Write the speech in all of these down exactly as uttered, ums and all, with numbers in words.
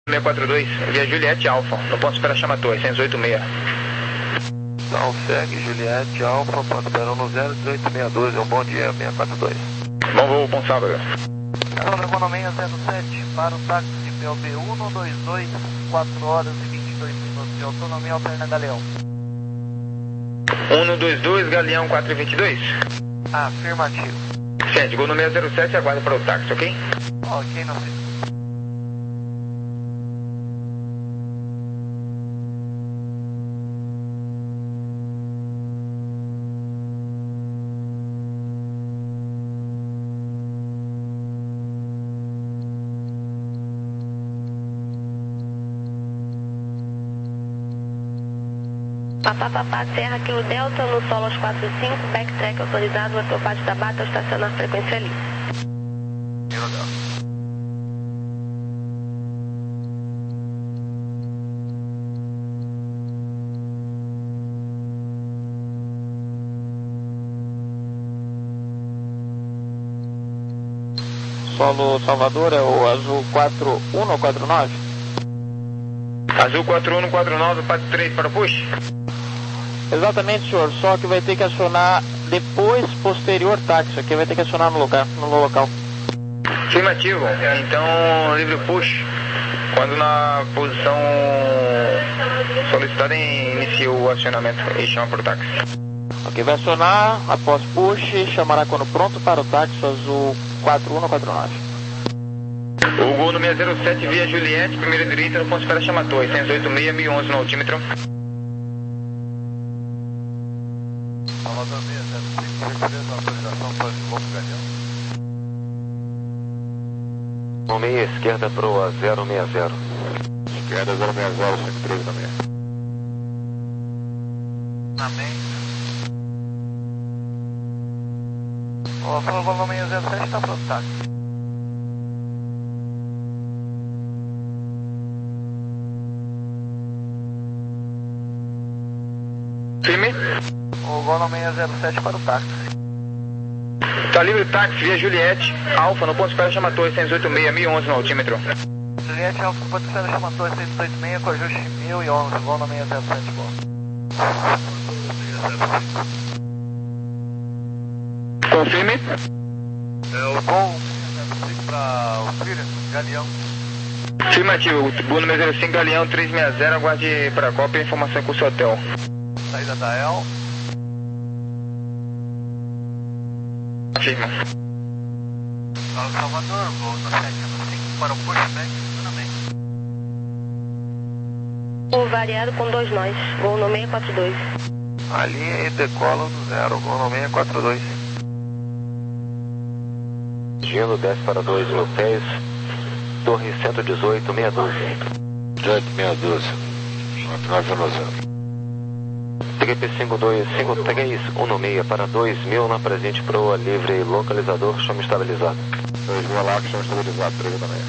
seis quatro dois, via Juliette Alfa, no ponto de espera chama Torre, seis oito seis. Então segue Juliette Alfa, ponto de espera no zero três oito seis dois, um bom dia, seis quatro dois. Bom voo, bom sábado. Carona Economia zero sete, para o táxi P O B um dois dois, quatro horas e vinte e dois minutos de autonomia, alterna Galeão. um dois dois, Galeão quatro vinte e dois? Afirmativo. Sente, gol no seis zero sete, aguarda para o táxi, ok? Ok, não sei. Papá, papá, Serra, Kilo Delta, no solo aos quatro cinco, backtrack autorizado, autopate da Bata, estacionar frequência ali. Kilo Delta. Solo Salvador é o azul quatro um ou quatro nove? Azul quatro um quatro nove, parte três para o push? Exatamente, senhor, só que vai ter que acionar depois, posterior táxi, aqui vai ter que acionar no local. No local. Afirmativo, então livre push, quando na posição solicitada iniciou o acionamento e chama para o táxi. Ok, vai acionar, após push, chamará quando pronto para o táxi azul quatro um ou quatro nove. O gol no seis zero sete via Juliette, primeira direita, no ponto de espera chama Torre, seis oito seis, mil e onze no altímetro. Salvador seis zero cinco, recebendo a autorização para o Golfo Galeão. No meia esquerda pro a zero seis zero. Esquerda zero seis zero, cinco três também. Amém. O volume seis zero sete está para o táxi. Firme. O gol no seis zero sete para o táxi. Tá livre o táxi via Juliette, Alfa, no ponto de espera chama Torre, seis oito seis, mil e onze no altímetro. Juliette Alfa, ponto de espera chama Torre, seis oito seis, com ajuste mil e onze, gol no seis zero sete, gol. Confirme. É o gol seis zero cinco para o Filho, Galeão. Afirmativo, gol no seis zero cinco, Galeão três seis zero, aguarde para a cópia, informação com o seu hotel. Saída da El. Afirma. Salvador, gol no sete zero cinco para o pushback, também. O variado com dois nós, gol no seis quatro dois. A linha e decola no zero, gol no seis quatro dois. Gelo dez para dois mil pés, Torre cento e dezoito, meia dúzia. dezoito, meia dúzia. nove no zero. Trip cinco dois cinco três, um no meia para dois mil na presente proa livre, localizador, chama estabilizado. dois mil lá, chama estabilizado, três também.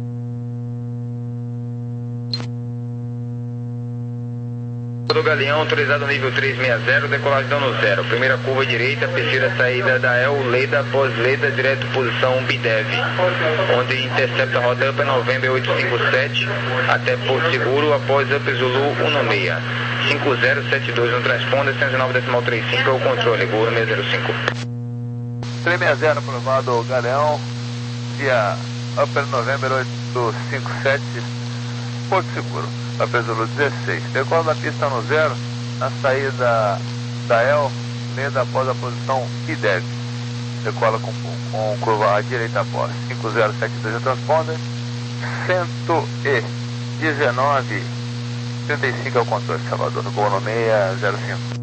Do Galeão, autorizado nível três seis zero, decolagem dano zero. Primeira curva direita, terceira saída da El, Leda, após Leda, direto posição Bidev, onde intercepta a rota Upper November oito cinco sete, até Porto Seguro, após Upper Zulu um no meia. cinco zero sete dois no transponder, cento e nove decimal trinta e cinco é o controle, gol seis zero cinco. três seis zero aprovado o Galeão, via Upper November oito cinco sete, Porto Seguro. Upper Zulu dezesseis. Decola da pista no zero, na saída da El, Leda após a posição Idev. Decola com, com curva à direita após. cinco zero sete dois no transponder, cento e dezenove trinta e cinco é o controle, Salvador, no gol no seis zero cinco.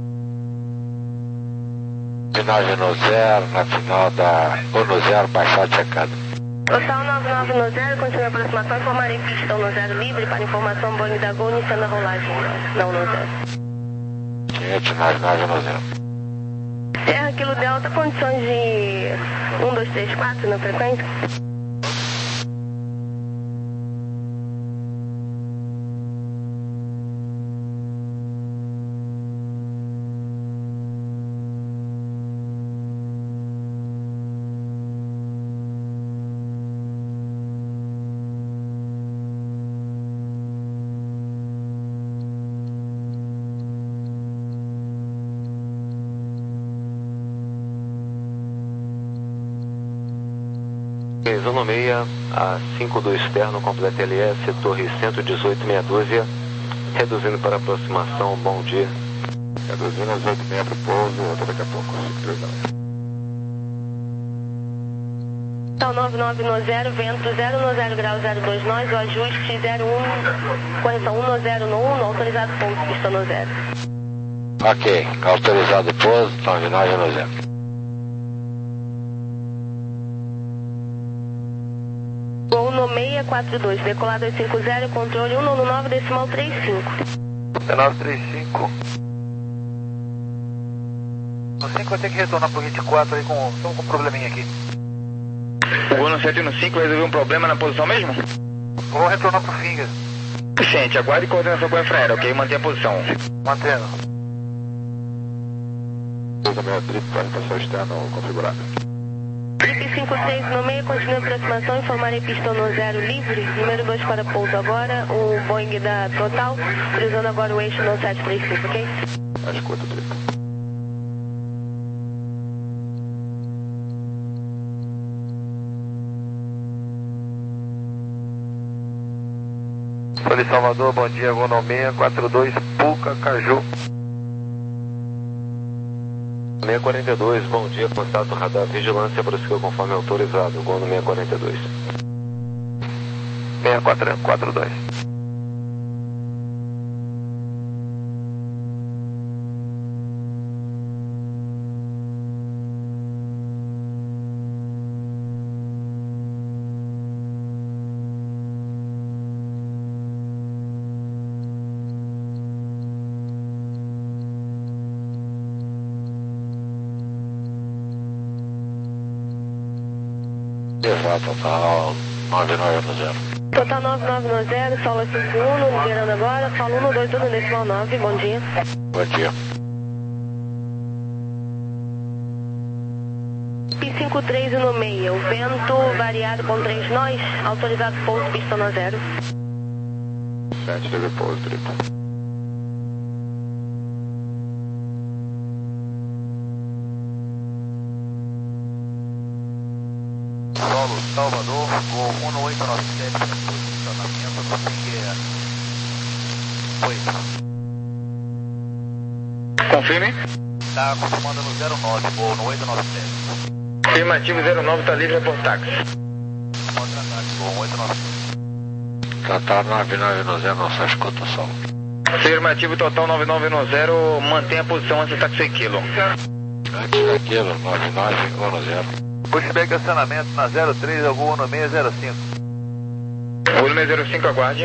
Final no zero, na final da ou no zero, baixar checado. Total nove nove no zero, continua a aproximação, informarei que estão no zero livre para informação Boeing da Gol, iniciando a rolagem, não no zero. Cliente nove nove no zero. Serra, Kilo Delta, condições de um dois três quatro na frequência? um seis, a cinco do externo, completa L S, torre cento e dezoito, meia dúzia, reduzindo para aproximação, bom dia. Reduzindo às oito e meia para o pouso, até daqui a pouco, cinco três nove. Então, nove nove no zero, vento zero no zero grau zero dois nós, o ajuste zero um, correção um no zero no um, no autorizado pouso, pista no zero. Ok, autorizado pouso, nove nove no zero. Gol no seis quatro dois, decolado dois cinco zero, controle um no nove decimal trinta e cinco. nove três cinco. No cinco vai ter que retornar pro vinte e quatro aí com, estamos com um probleminha aqui. O Gol no sete no cinco resolveu um problema na posição mesmo? Vou retornar pro Finger. Gente, aguarde coordenação com a infraero, ok? Mantenha a posição. Mantendo. dois meia trip, orientação externa configurada. Trip cinco três no meio, continua a aproximação, informarei pistão no zero livre, número dois para pouso agora, o Boeing da Total, cruzando agora o eixo no sete três cinco, ok? Escuta, trip. Folha Salvador, bom dia, Gol no seis quatro dois, Puca, Caju. seis quarenta e dois, bom dia, constato radar vigilância, prosseguiu conforme autorizado, Gol no seis quarenta e dois. seis quatro quatro dois. Exato, total nove nove no zero. Total nove nove no zero, solo cinco um, liberando agora, solo um dois um, decimal nove, bom dia. Bom dia. P cinco três no meio, o vento variado com três nós, autorizado pouso, pista no zero. sete, teve pouso, triplo. Solo Salvador, Gol um no oito nove sete, posicionamento do Finger. Oi. Confirme. Está acostumando no zero nove, Gol no oito nove sete. Afirmativo zero nove, está livre por táxi. Contra-ataque, Gol oito nove sete. Total nove nove no zero, não só escuta só. Afirmativo total nove nove no zero, mantenha a posição antes do táxi seis quilos. Antes daquilo, nove nove, Gol no zero. Pushback acionamento na zero três, eu vou no seis zero cinco. Voo no seis zero cinco, aguarde.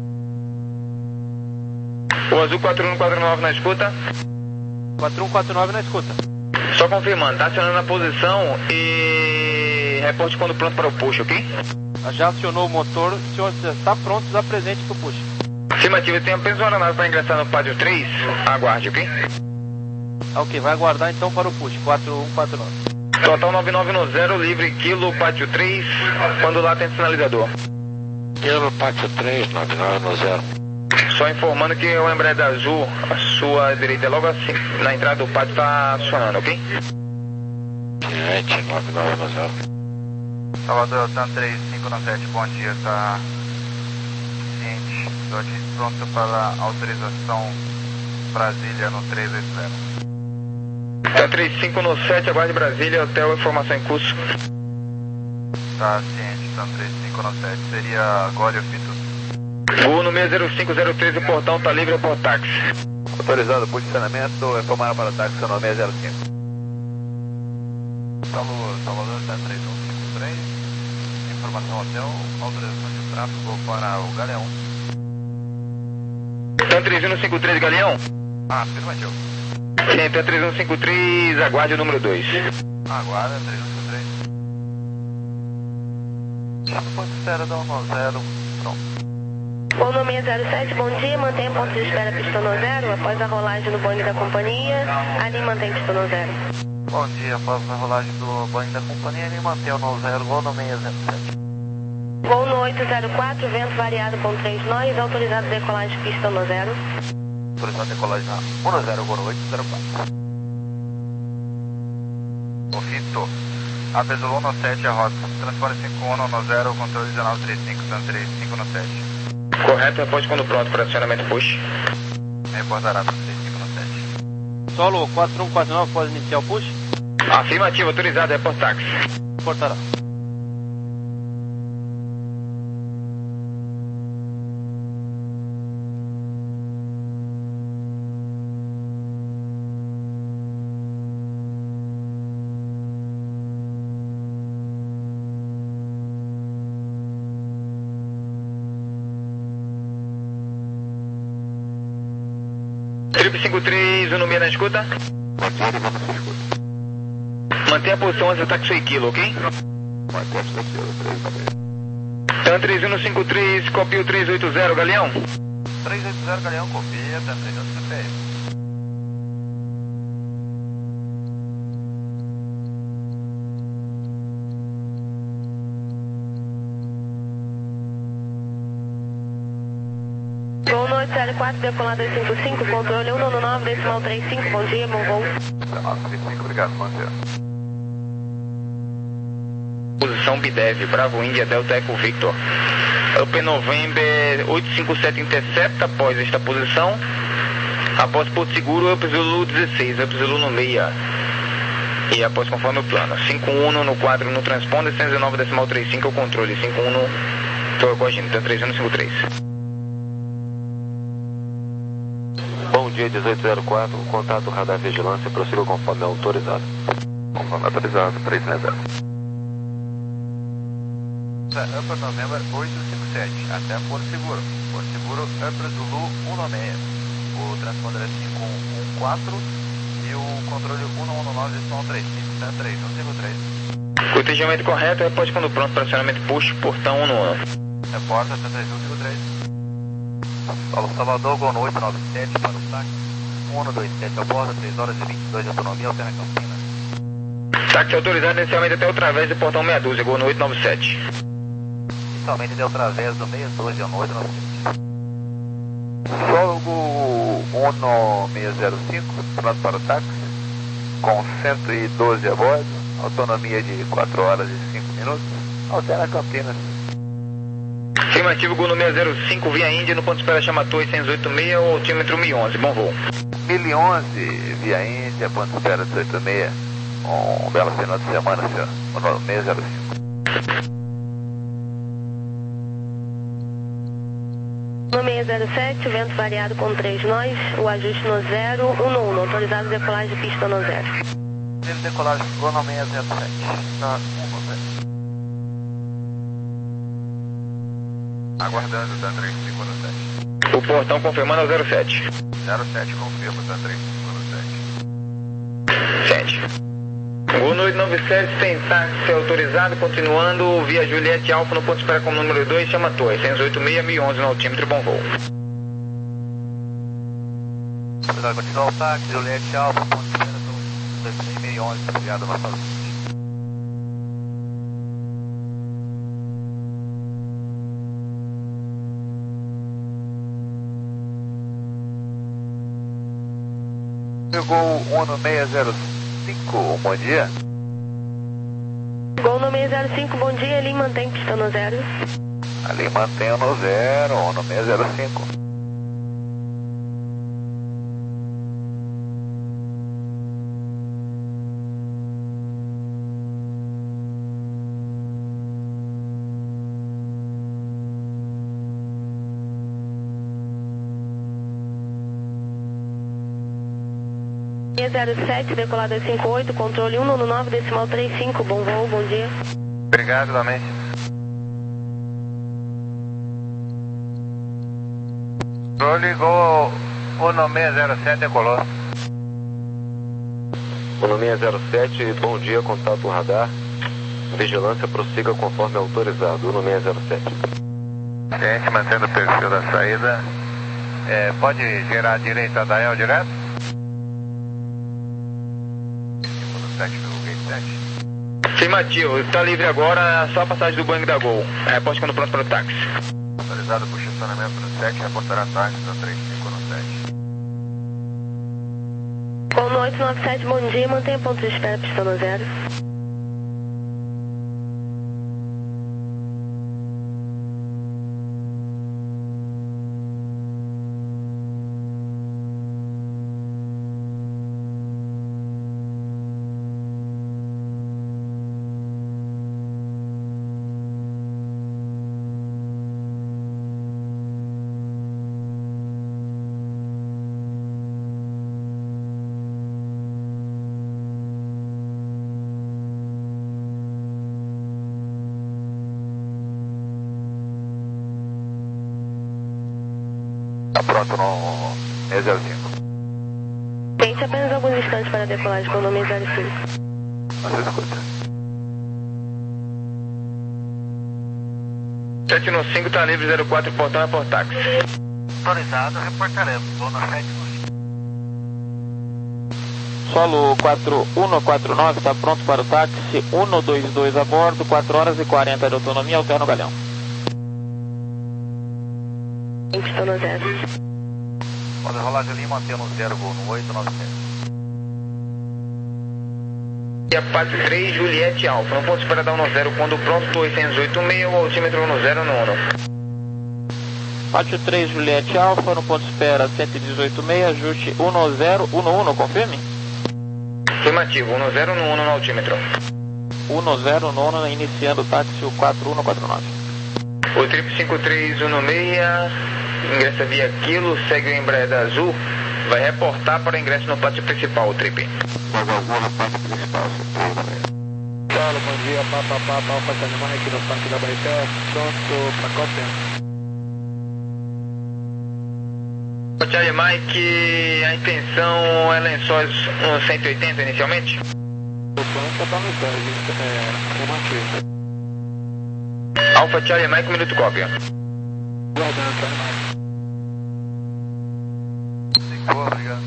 O azul quatro um quatro nove na escuta. quatro um quatro nove na escuta. Só confirmando, tá acionando a posição e reporte quando pronto para o push, ok? Já acionou o motor, o senhor já está pronto, já presente para o push. Afirmativo, tem apenas uma aeronave para ingressar no pátio três, aguarde, ok? Ok, vai aguardar então para o push, quatro um quatro nove. Total nove nove no zero, livre quilo, pátio três, quando lá tem sinalizador. Quilo, pátio três, nove nove no zero. Só informando que o Embraer azul, a sua direita, logo assim, na entrada do pátio está acionando, ok? Ciente, nove nove no zero. Salvador, Tan três cinco sete, bom dia, tá ciente, estou aqui pronto para autorização Brasília no três oito zero. Tá três cinco no sete, aguarde Brasília, hotel, informação em curso. Tá ciente, Tan três cinco sete, seria agora eu fiz tudo. Voo no seis zero cinco zero três, o portão tá livre por táxi. Autorizado o posicionamento, informaram para o táxi no seis zero cinco. Salvador, Salvador, Tan três um cinco três, informação hotel, autorização de tráfego para o Galeão. Tan três um cinco três, Galeão. Ah, afirmativo. Sim, Tan três um cinco três, aguarde o número dois. Aguarda, três um cinco três. Já no ponto zero, dá um no zero, pronto. Gol no seis zero sete, bom dia, mantenha ponto de espera pista no zero, após a rolagem do Boeing da companhia, ali mantém pista no zero. Bom dia, após a rolagem do Boeing da companhia, ele mantém no zero, Gol no seis zero sete. Gol no oito zero quatro, vento variado com três nós, autorizado decolagem pista no zero. Autorizado decolagem na um zero, Gol no oito zero quatro. Ô Fito, A Peso no sete, a rota. Transpone cinco um no zero, controle dezenove trinta e cinco, dando três cinco no sete. Correto, reporte quando pronto para acionamento push. Reportará para três cinco no sete. Solo quatro um quatro nove, pode iniciar o push? Afirmativo, autorizado, reporte táxi. Reportará. Trip cinco três, um no meio na escuta. Mantenha a posição antes do táxi quilo, ok? TAN três um no cinco três, copia o três oito zero, Galeão. três oito zero, Galeão, copia, TAN três um no cinco três. oito zero quatro, decolar dois cinco cinco, controle um nove nove, decimal trinta e cinco, bom dia, bom voo. dezenove trinta e cinco, obrigado, manter. Posição B D E V, Bravo Índia, Delta Eco Victor. Up November oito cinco sete intercepta após esta posição. Após Porto Seguro, Up Zulu dezesseis, Up Zulu no meia. E após conforme o plano. cinco um no quadro no transponder, cento e dezenove decimal trinta e cinco é o controle. cinco um no... Estou corrigindo, então três um no cinco três. Bom dia, dezoito zero quatro, contato radar vigilância, prossiga conforme autorizado. Conforme autorizado, três zero zero. Upper November oito cinco sete, até Porto Seguro. Porto Seguro, Upper Zulu um nove seis. O transponder é cinco um um quatro e o controle um um nove decimal três cinco, três um cinco três. Cortejamento correto, reporte quando pronto para acionamento push, portão um no um. Reporta, três um cinco três. Paulo Salvador, Gol no oito nove sete para o táxi. um um dois sete, a borda, três horas e vinte e dois de autonomia, alterna Campinas. Táxi autorizado inicialmente até o través do portão meia dúzia, Gol no oito nove sete. Inicialmente deu através do meia dúzia à noite, Solo Gol um nove seis zero cinco, pronto para o táxi, com cento e doze a bordo, autonomia de quatro horas e cinco minutos, alterna Campinas. Afirmativo, Gol no seis zero cinco, via Índia, no ponto de espera chama Torre seiscentos e oitenta e seis, o altímetro mil e onze, bom voo. mil e onze, via Índia, ponto de espera duzentos e oitenta e seis, um belo final de semana, senhor, o seis zero cinco. No seis zero sete, vento variado com três nós, o ajuste no zero, um no um, autorizado decolagem de pista no zero. Decolagem Gol no seis zero sete, na um no zero. Aguardando, TAN três cinco no sete. O portão confirmando ao zero sete. zero sete confirma, TAN três cinco no sete. sete. Gol no oito nove sete, tem táxi autorizado, continuando via Juliette Alfa no ponto de espera com o número dois, chama Torre, seiscentos e oitenta e seis, mil e onze no altímetro, bom voo. Vai continuar o táxi, Juliette Alfa, ponto de espera, são mil e onze, obrigado, Marcelo. Gol um no seis zero cinco, bom dia. Gol no seis zero cinco, bom dia, ali mantém pista no zero. Ali mantém no zero, um no seis zero cinco. seis zero sete, decolado dois cinco oito, controle um nove decimal trinta e cinco, bom voo, bom dia. Obrigado, igualmente. Controle Gol um seis zero sete, decolou. um seis zero sete, bom dia, contato radar. Vigilância, prossiga conforme autorizado, um seis zero sete. Gente, mantendo o perfil da saída. É, pode gerar a direita da E L direto? Afirmativo, está livre agora, só a passagem do Boeing da Gol. Reporte quando pronto para o táxi. Autorizado por estacionamento no sete, reportará táxi no três cinco no sete. Gol no oito nove sete, bom dia, mantenha ponto de espera, pista no zero. pronto no seis zero cinco. Tente apenas alguns instantes para a decolagem com o nome zero cinco. Você escuta. sete um cinco está livre, zero quatro, portão é por táxi. Autorizado, reportaremos. Vou na sete um cinco. Solo quatro um quatro nove está pronto para o táxi, um dois dois a bordo, quatro horas e quarenta de autonomia, alterno Galeão. Pistão no zero. Pode rolar de linha, mantendo no zero, voo no oito nove sete. E a Pátio três, Juliette Alfa. Não posso esperar dar um no zero quando pronto, oitocentos e oito meio, o altímetro no zero no uno. Pátio três, Juliette Alfa, no ponto de espera cento e dezoito meio, ajuste um zero um um, confirme? Afirmativo, um zero no uno no altímetro. um zero no uno, iniciando o táxi quatro um quatro nove. O trip cinco três um seis, ingressa via Quilo, segue o Embraer Azul, vai reportar para o ingresso no pátio principal, o trip. Paulo, bom dia, Papa, Papa, Alfa Tanimar aqui no Parque da Baité, pronto para qual tempo? Charlie Mike, a intenção é Lençóis um cento e oitenta inicialmente? O plano está para mensagem, é, formativo. Alfa Charlie Mike, minuto cópia. Guardando, Charlie Mike. Boa, obrigado.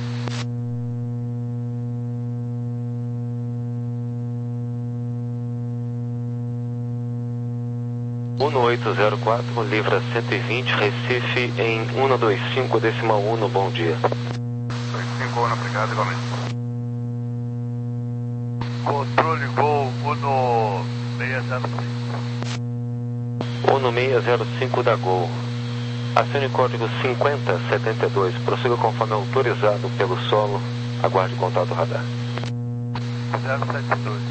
um oito zero quatro, livra cento e vinte, Recife em um dois cinco decimal um, bom dia. dois cinco, obrigado, igualmente. Controle Gol um seis zero cinco. um seis zero cinco da Gol. Acione código cinquenta setenta e dois, prossiga conforme autorizado pelo solo, aguarde contato radar. zero sete dois.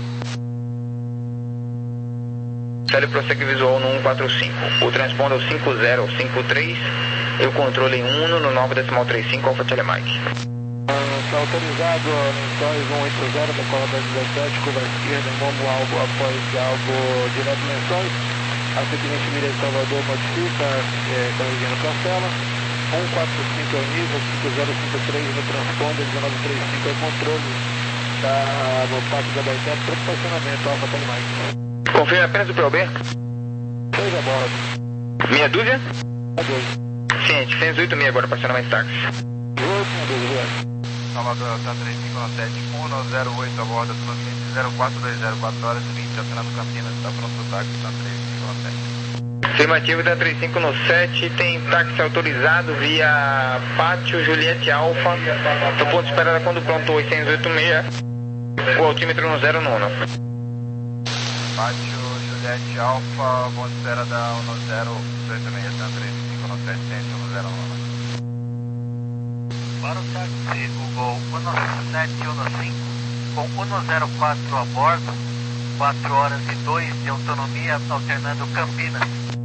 Ele prossegue visual no um quatro cinco. O transponder é o cinco zero cinco três e o controle em um no nove decimal trinta e cinco, Alfa Charlie Mike. Está autorizado, Lençóis cento e oitenta, decola da dezessete, curva esquerda, rumo alvo após alvo direto Lençóis. A seguinte mira de Salvador modifica, é, corrigindo cancela. um quatro cinco é o nível, cinco zero cinco três no transponder, dezenove trinta e cinco é o controle. Está no pátio da Baité, para estacionamento, Alfa Charlie Mike. Confirme apenas o P O B. Dois a bordo. Meia dúzia? A dois. Ciente, cento e oito meio agora para acionamento táxi. Oito, a dois, oito. Salvador, Alta três cinco sete, um zero oito a bordo, autonomia zero quatro dois zero, quatro horas e vinte, acionando Campinas, está pronto o táxi, está três cinco sete. Afirmativo da trinta e cinco no sete, tem táxi autorizado via Pátio Juliette Alfa. No ponto de espera quando pronto, oitocentos e oito meio, o altímetro no zero no uno. Pátio Juliette Alfa, ponto de espera da um zero oito seis, três cinco sete, um zero um. Para o táxi, o Gol um sete um cinco, com um zero quatro a bordo, quatro horas e dois de autonomia, alternando Campinas.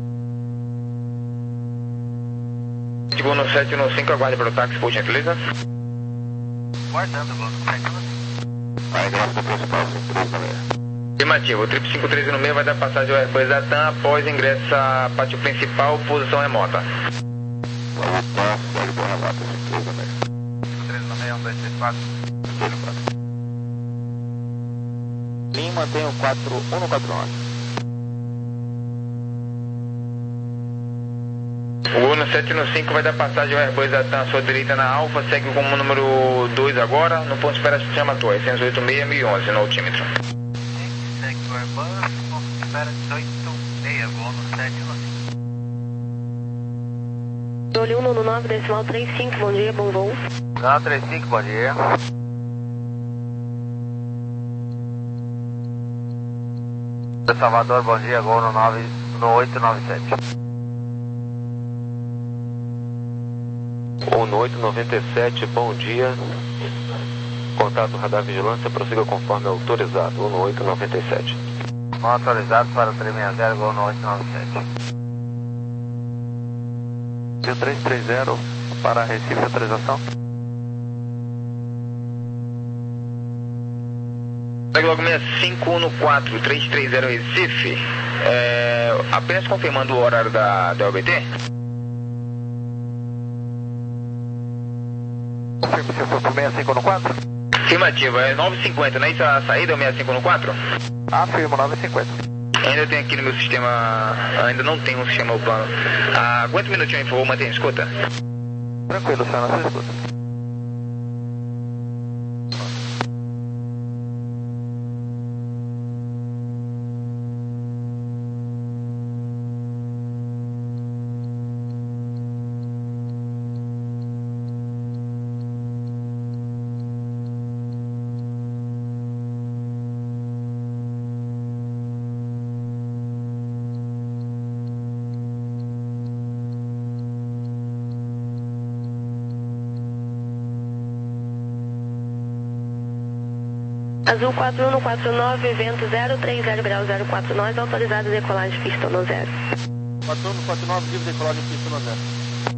Gol no sete no cinco, aguarde para o táxi, por gentileza. Guardando, Gol no sete no cinco. Vai, graça principal, cento e três também. Afirmativo, o trip cinco três no meio vai dar passagem ao Airbus da TAM após ingresso à pátio principal, posição remota. Vamos lá, segue boa relata, cento e três também. cinco três no meio, um dois três quatro. Lima mantém o quatro um quatro nove. O Gol no sete no cinco vai dar passagem ao Airbus da TAM à sua direita na Alfa, segue como número dois agora, no ponto de espera chama Torre, cento e oito meio, mil e onze no altímetro. Segue o Airbus, ponto de espera dezoito meio, Gol no sete no cinco. Controle um no nove decimal trinta e cinco, bom dia, bom voo. Não, trinta e cinco, bom dia. Salvador, bom dia, Gol no, nove, no oito nove sete. um oito nove sete, bom dia. Contato radar vigilância, prossiga conforme autorizado, um oito nove sete. Bom, autorizado para o três seis zero, Gol no oito nove sete. três três zero para Recife, autorização. Segue logo seis cinco um quatro, três três zero Recife. É, apenas confirmando o horário da, da O B T. Confirme se for pro seis cinco um quatro. Afirmativo, é nove e cinquenta, não é isso a saída, o seis cinco um quatro? Afirmo, nove e cinquenta. Ainda tem aqui no meu sistema, ainda não tem um sistema plano. Ah, aguenta um minutinho, por favor, mantenha a escuta. Tranquilo, senhor, não se escuta. Azul quatro um quatro nove, vento zero três zero grau zero quatro nós, autorizado decolagem pista no zero. quatro um quatro nove, livre decolagem pista no zero.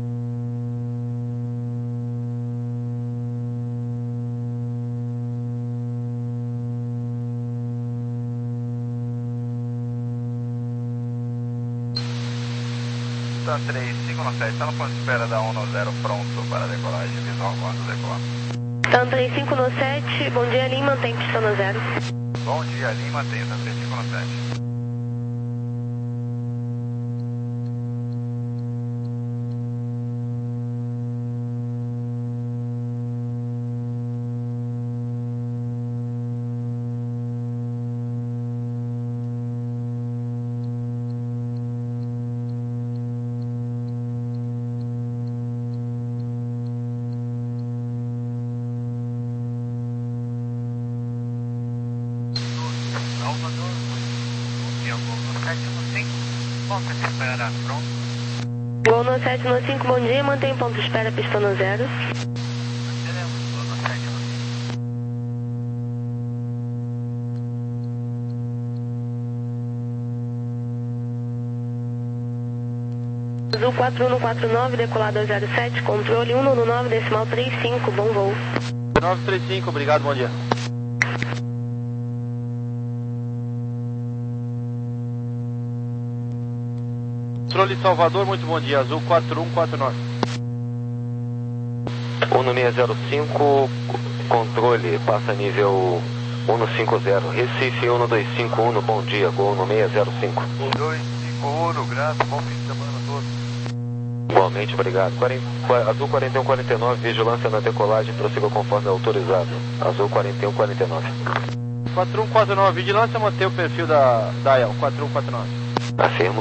Tan três cinco um sete, está no ponto de espera da um zero, pronto para decolagem, visual quando decolar. Tan três cinco um sete, bom dia Lima, mantém pista no zero. Bom dia, Lima, tem Tan três cinco um sete. Gol no sete no cinco, bom dia, mantém ponto de espera, pista no zero. Azul quatro um quatro nove, decolado zero sete, controle um nove, decimal três cinco, bom voo. nove três cinco, obrigado, bom dia. Controle Salvador, muito bom dia, Azul quatro um quatro nove. um seis zero cinco, controle, passa nível um cinco zero, Recife um dois cinco um, bom dia, gol no seis zero cinco. dois cinco um, grato, bom fim de semana a todos. Igualmente, obrigado. quarenta, Azul quarenta e um quarenta e nove, vigilância na decolagem, prossiga conforme autorizado. Azul quarenta e um quarenta e nove. quatro um quatro nove, vigilância, manter o perfil da, da E L, quatro um quatro nove. Afirmo.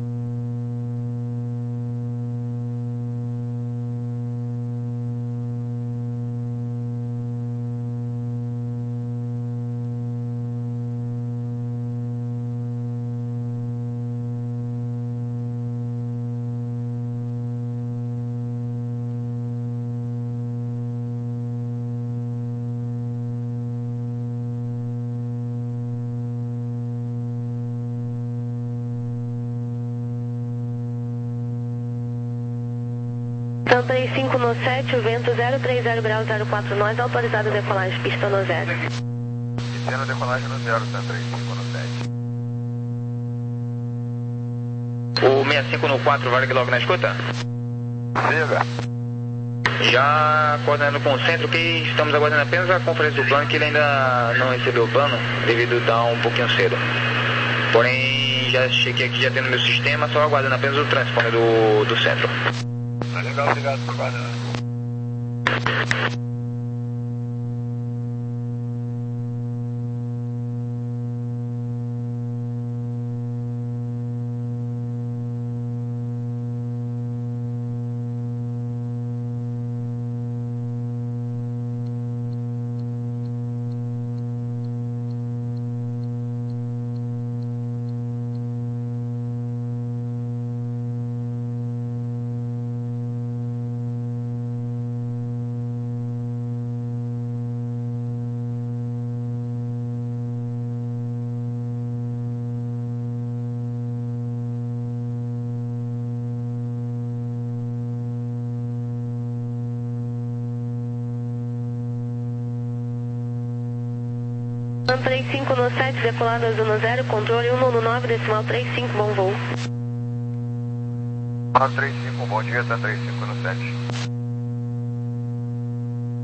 Tan três cinco no sete, o vento zero três zero grau zero quatro nós, autorizado decolagem pista no zero. Iniciando decolagem no zero, Tan três cinco no sete. O seis cinco no quatro, vale logo na escuta? Siga. Já coordenando com o centro, que estamos aguardando apenas a conferência do plano, que ele ainda não recebeu o plano, devido a estar um pouquinho cedo. Porém, já cheguei aqui, já tendo meu sistema, só aguardando apenas o transponder do, do centro. Tá legal, obrigado por guardar. Tan três cinco no sete, decolado azul no zero, controle um nove, decimal três cinco, bom voo. Tan três cinco, bom dia, Tan três cinco no sete.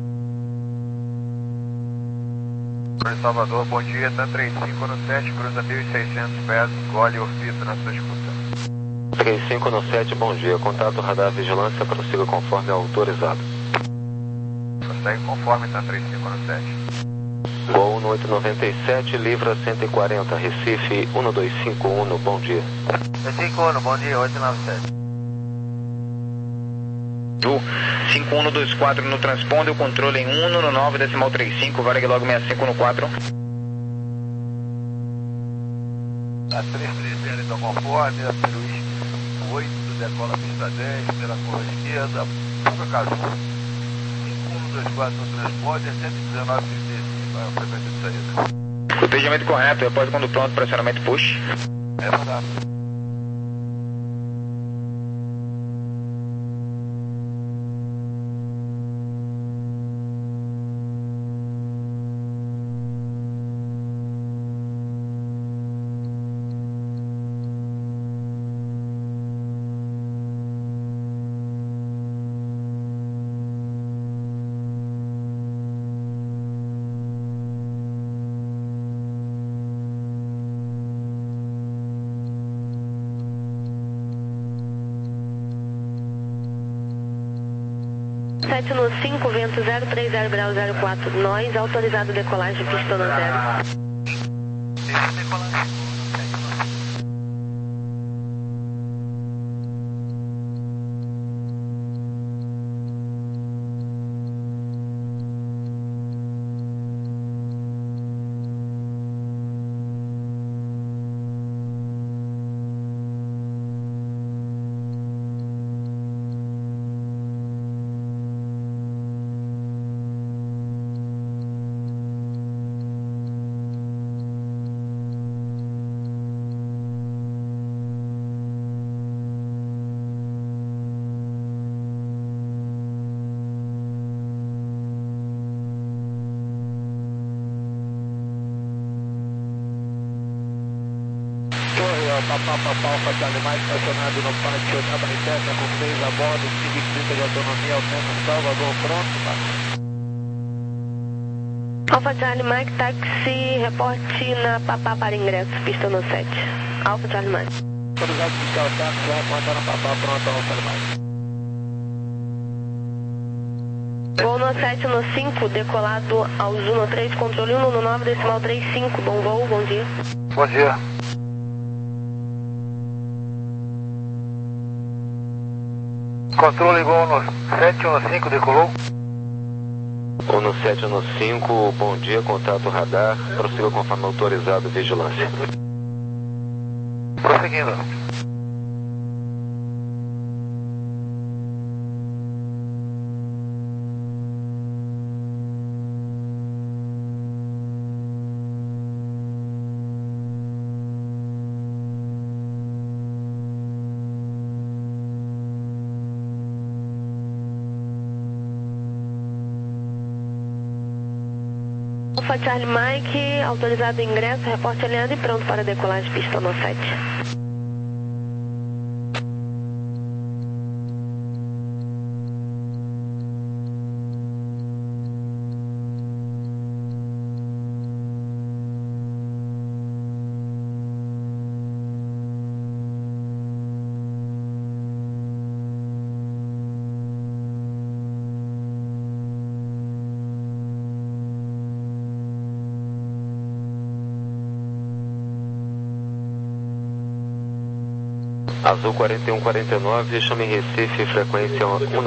Salvador, bom dia, tá três cinco no sete, cruza mil e seiscentos pés, gole Orfito na sua escuta. três cinco no sete, bom dia, contato radar vigilância, prossiga conforme autorizado. Prossegue conforme, tá três cinco no sete. Gol no oito noventa e sete, Livra cento e quarenta, Recife um dois cinco um, bom dia. dois cinco um, bom dia, oito nove sete. cinco um dois quatro no transponder, o controle em um no nove decimal trinta e cinco, Varig log sessenta e cinco no quatro. A três três zero então conforme, a Peruísque oito, decola pista dez, pela curva esquerda, Pouca Caju, cinco um dois quatro no transponder, cento e dezenove trinta e cinco, é a frequência de saída. Cotejamento correto, após quando pronto, pressionamento push. É verdade. sete no cinco, vento zero três zero grau zero quatro, nós, autorizado decolagem, pista no zero. Papá, papá, Alfa Charlie Mike, estacionado no pátio da Baiteca com seis a bordo, cinco e trinta de autonomia, aumento Salvador, pronto, tá? Alfa Charlie Mike, táxi, reporte na Papá para ingresso, pista no sete. Alfa Charlie Mike. Autorizado fiscal táxi, vai apontar na Papá, pronto, Alfa Charlie Mike. Voo no sete no cinco, decolado ao Zuno três, controle um no nove decimal trinta e cinco, bom voo, bom dia. Bom dia. Controle igual no sete no cinco, decolou? um no sete no cinco, bom dia, contato radar, prossiga conforme autorizado, vigilância. Prosseguindo. Alfa Charlie Mike, autorizado ingresso, reporte alinhado e pronto para decolagem, pista no sete. Azul quarenta e um quarenta e nove, chame Recife, frequência um